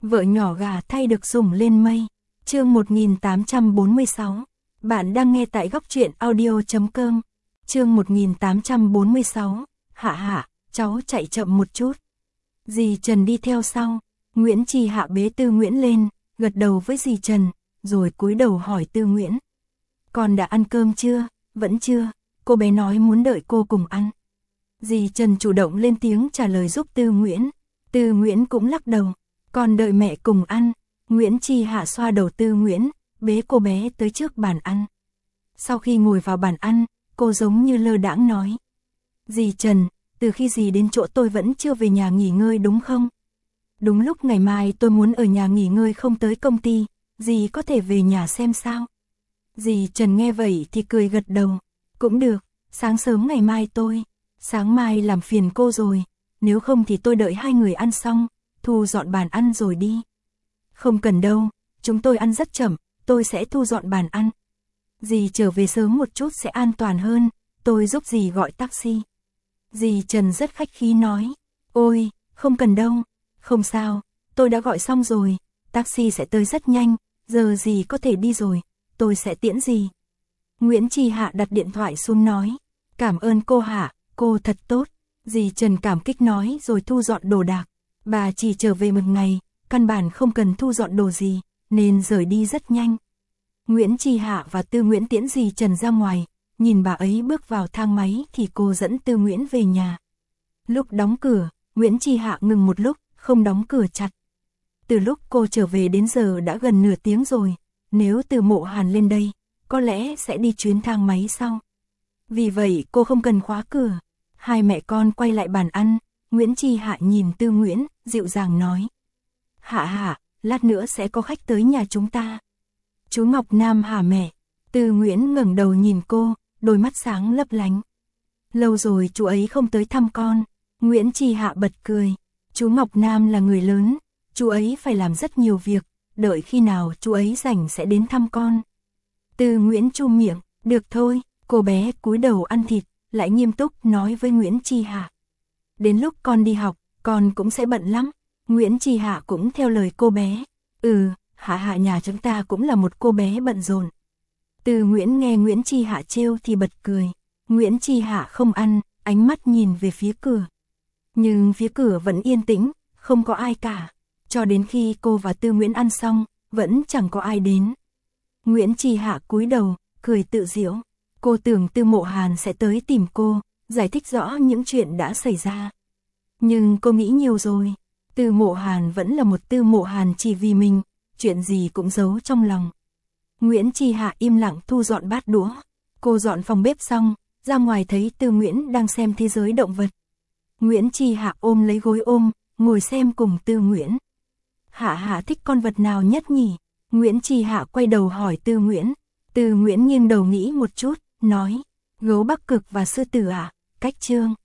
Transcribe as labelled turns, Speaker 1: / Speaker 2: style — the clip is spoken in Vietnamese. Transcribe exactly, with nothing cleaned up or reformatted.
Speaker 1: Vợ nhỏ gà thay được sủng lên mây. Chương một nghìn tám trăm bốn mươi sáu. Bạn đang nghe tại góc truyện audio chấm com. Chương một nghìn tám trăm bốn mươi sáu. Hạ hạ, cháu chạy chậm một chút. Dì Trần đi theo sau. Nguyễn Chi Hạ bế Tư Nguyễn lên, gật đầu với dì Trần, rồi cúi đầu hỏi Tư Nguyễn. Con đã ăn cơm chưa? Vẫn chưa, cô bé nói muốn đợi cô cùng ăn. Dì Trần chủ động lên tiếng trả lời giúp Tư Nguyễn. Tư Nguyễn cũng lắc đầu. Con đợi mẹ cùng ăn. Nguyễn Chi Hạ xoa đầu Tư Nguyễn, bế cô bé tới trước bàn ăn. Sau khi ngồi vào bàn ăn, cô giống như lơ đãng nói. Dì Trần, từ khi dì đến chỗ tôi vẫn chưa về nhà nghỉ ngơi đúng không? Đúng lúc ngày mai tôi muốn ở nhà nghỉ ngơi không tới công ty, dì có thể về nhà xem sao? Dì Trần nghe vậy thì cười gật đầu. Cũng được, sáng sớm ngày mai tôi. Sáng mai làm phiền cô rồi, nếu không thì tôi đợi hai người ăn xong, thu dọn bàn ăn rồi đi. Không cần đâu, chúng tôi ăn rất chậm, tôi sẽ thu dọn bàn ăn. Dì trở về sớm một chút sẽ an toàn hơn, tôi giúp dì gọi taxi. Dì Trần rất khách khí nói. Ôi, không cần đâu, không sao, tôi đã gọi xong rồi, taxi sẽ tới rất nhanh, giờ dì có thể đi rồi, tôi sẽ tiễn dì. Nguyễn Chi Hạ đặt điện thoại xuống nói. Cảm ơn cô Hạ, cô thật tốt. Dì Trần cảm kích nói rồi thu dọn đồ đạc. Bà chỉ trở về một ngày, căn bản không cần thu dọn đồ gì, nên rời đi rất nhanh. Nguyễn Chi Hạ và Tư Nguyễn tiễn dì Trần ra ngoài, nhìn bà ấy bước vào thang máy thì cô dẫn Tư Nguyễn về nhà. Lúc đóng cửa, Nguyễn Chi Hạ ngừng một lúc, không đóng cửa chặt. Từ lúc cô trở về đến giờ đã gần nửa tiếng rồi, nếu Từ Mộ Hàn lên đây, có lẽ sẽ đi chuyến thang máy sau. Vì vậy cô không cần khóa cửa. Hai mẹ con quay lại bàn ăn, Nguyễn Chi Hạ nhìn Tư Nguyễn, dịu dàng nói. Hạ hạ, lát nữa sẽ có khách tới nhà chúng ta. Chú Ngọc Nam hả mẹ? Tư Nguyễn ngẩng đầu nhìn cô, đôi mắt sáng lấp lánh. Lâu rồi chú ấy không tới thăm con. Nguyễn Chi Hạ bật cười. Chú Ngọc Nam là người lớn, chú ấy phải làm rất nhiều việc, đợi khi nào chú ấy rảnh sẽ đến thăm con. Tư Nguyễn chu miệng, được thôi, cô bé cúi đầu ăn thịt, lại nghiêm túc nói với Nguyễn Chi Hạ. Đến lúc con đi học, con cũng sẽ bận lắm. Nguyễn Chi Hạ cũng theo lời cô bé. Ừ, Hạ Hạ nhà chúng ta cũng là một cô bé bận rộn. Tư Nguyễn nghe Nguyễn Chi Hạ trêu thì bật cười. Nguyễn Chi Hạ không ăn, ánh mắt nhìn về phía cửa. Nhưng phía cửa vẫn yên tĩnh, không có ai cả. Cho đến khi cô và Tư Nguyễn ăn xong, vẫn chẳng có ai đến. Nguyễn Chi Hạ cúi đầu, cười tự giễu. Cô tưởng Tư Mộ Hàn sẽ tới tìm cô, giải thích rõ những chuyện đã xảy ra. Nhưng cô nghĩ nhiều rồi. Tư Mộ Hàn vẫn là một Tư Mộ Hàn chỉ vì mình, chuyện gì cũng giấu trong lòng. Nguyễn Chi Hạ im lặng thu dọn bát đũa. Cô dọn phòng bếp xong, ra ngoài thấy Tư Nguyễn đang xem thế giới động vật. Nguyễn Chi Hạ ôm lấy gối ôm, ngồi xem cùng Tư Nguyễn. Hạ Hạ thích con vật nào nhất nhỉ? Nguyễn Chi Hạ quay đầu hỏi Tư Nguyễn. Tư Nguyễn nghiêng đầu nghĩ một chút, nói. Gấu Bắc Cực và sư tử à? Cách chương.